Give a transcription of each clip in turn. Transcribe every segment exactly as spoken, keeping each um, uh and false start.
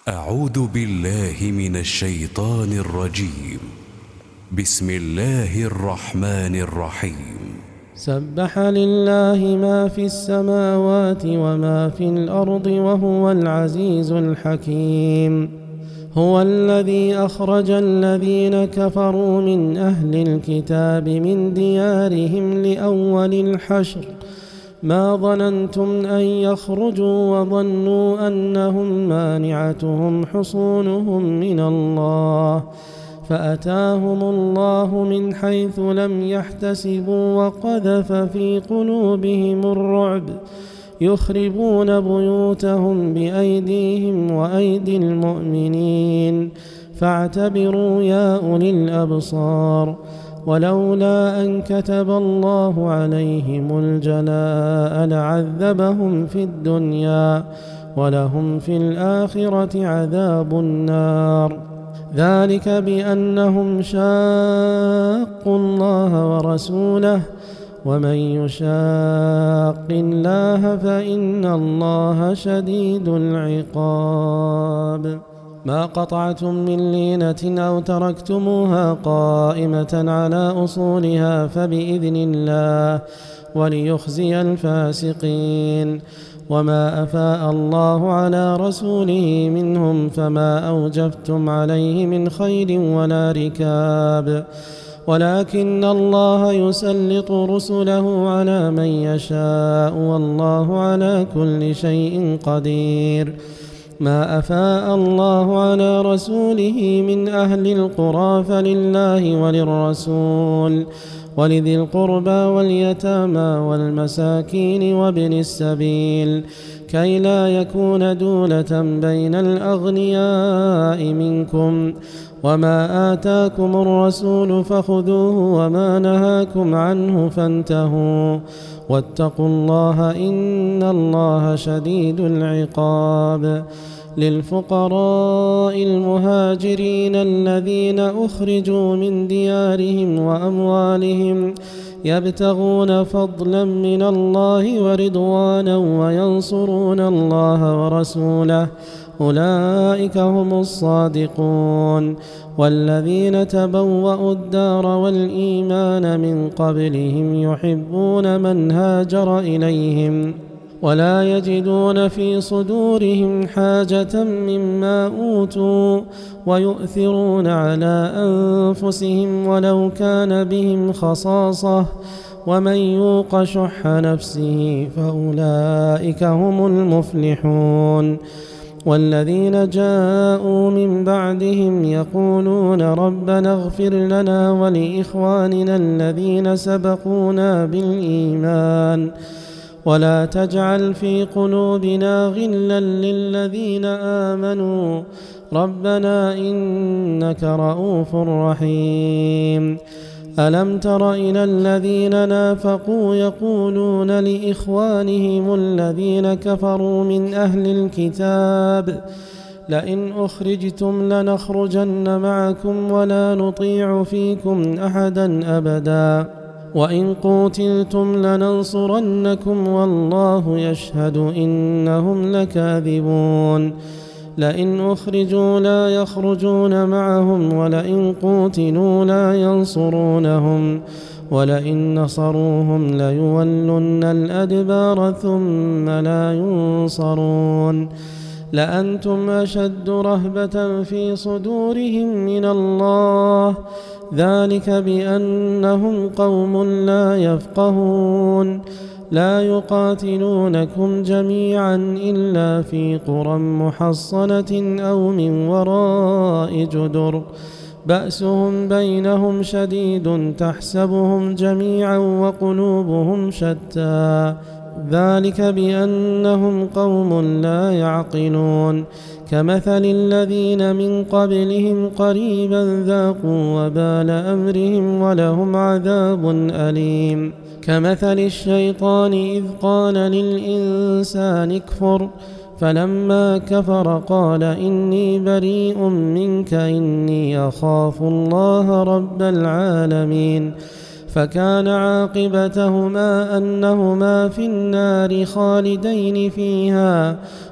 أعوذ بالله من الشيطان الرجيم. بسم الله الرحمن الرحيم. سبح لله ما في السماوات وما في الأرض وهو العزيز الحكيم. هو الذي أخرج الذين كفروا من أهل الكتاب من ديارهم لأول الحشر ما ظننتم أن يخرجوا وظنوا أنهم مانعتهم حصونهم من الله فأتاهم الله من حيث لم يحتسبوا وقذف في قلوبهم الرعب يخربون بيوتهم بأيديهم وأيدي المؤمنين فاعتبروا يا أولي الأبصار. ولولا أن كتب الله عليهم الجلاء لعذبهم في الدنيا ولهم في الآخرة عذاب النار. ذلك بأنهم شاقوا الله ورسوله ومن يشاق الله فإن الله شديد العقاب. ما قطعتم من لينة أو تركتموها قائمة على أصولها فبإذن الله وليخزي الفاسقين. وما أفاء الله على رسوله منهم فما أوجفتم عليه من خيل ولا ركاب ولكن الله يسلط رسله على من يشاء والله على كل شيء قدير. ما أفاء الله على رسوله من أهل القرى فلله وللرسول ولذي القربى واليتامى والمساكين وابن السبيل كي لا يكون دولة بين الأغنياء منكم. وما آتاكم الرسول فخذوه وما نهاكم عنه فانتهوا واتقوا الله إن الله شديد العقاب. للفقراء المهاجرين الذين أخرجوا من ديارهم وأموالهم يبتغون فضلا من الله ورضوانا وينصرون الله ورسوله أولئك هم الصادقون. والذين تبوأوا الدار والإيمان من قبلهم يحبون من هاجر إليهم ولا يجدون في صدورهم حاجة مما أوتوا ويؤثرون على أنفسهم ولو كان بهم خصاصة ومن يوق شح نفسه فأولئك هم المفلحون. والذين جاءوا من بعدهم يقولون ربنا اغفر لنا ولإخواننا الذين سبقونا بالإيمان ولا تجعل في قلوبنا غلا للذين آمنوا ربنا إنك رؤوف رحيم. ألم تر إلى الذين نافقوا يقولون لإخوانهم الذين كفروا من أهل الكتاب لئن أخرجتم لنخرجن معكم ولا نطيع فيكم أحدا أبدا وإن قوتلتم لننصرنكم والله يشهد إنهم لكاذبون. لئن أخرجوا لا يخرجون معهم ولئن قوتلوا لا ينصرونهم ولئن نصروهم ليولن الأدبار ثم لا ينصرون. لأنتم أشد رهبة في صدورهم من الله ذلك بأنهم قوم لا يفقهون. لا يقاتلونكم جميعا إلا في قرى محصنة أو من وراء جدر بأسهم بينهم شديد تحسبهم جميعا وقلوبهم شتى ذلك بأنهم قوم لا يعقلون. كمثل الذين من قبلهم قريبا ذاقوا وبال أمرهم ولهم عذاب أليم. كمثل الشيطان إذ قال للإنسان اكفر فلما كفر قال إني بريء منك إني أخاف الله رب العالمين فكان عاقبتهما أنهما في النار خالدين فيها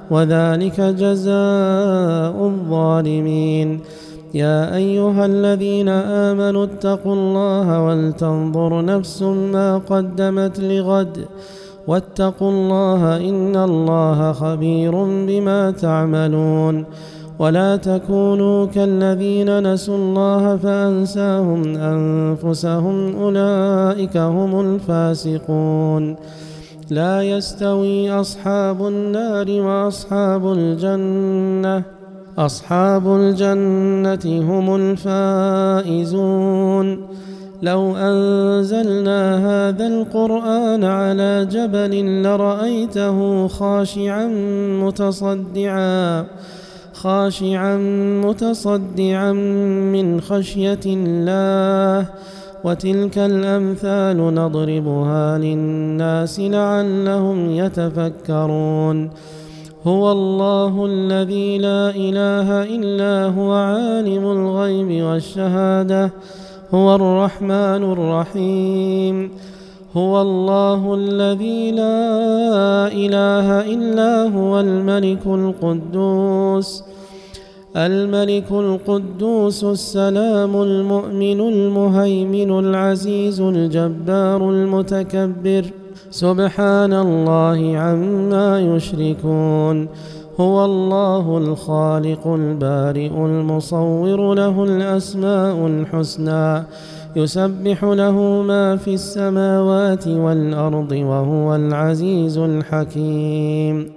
وذلك جزاء الظالمين. يا أيها الذين آمنوا اتقوا الله ولتنظر نفس ما قدمت لغد واتقوا الله إن الله خبير بما تعملون. ولا تكونوا كالذين نسوا الله فأنساهم أنفسهم أولئك هم الفاسقون. لا يستوي أصحاب النار وأصحاب الجنة أصحاب الجنة هم الفائزون. لو أنزلنا هذا القرآن على جبل لرأيته خاشعا متصدعا خاشعا متصدعا من خشية الله. وتلك الأمثال نضربها للناس لعلهم يتفكرون. هو الله الذي لا إله إلا هو عالم الغيب والشهادة هو الرحمن الرحيم. هو الله الذي لا إله إلا هو الملك القدوس الملك القدوس السلام المؤمن المهيمن العزيز الجبار المتكبر سبحان الله عما يشركون. هو الله الخالق البارئ المصور له الأسماء الحسنى يسبح له ما في السماوات والأرض وهو العزيز الحكيم.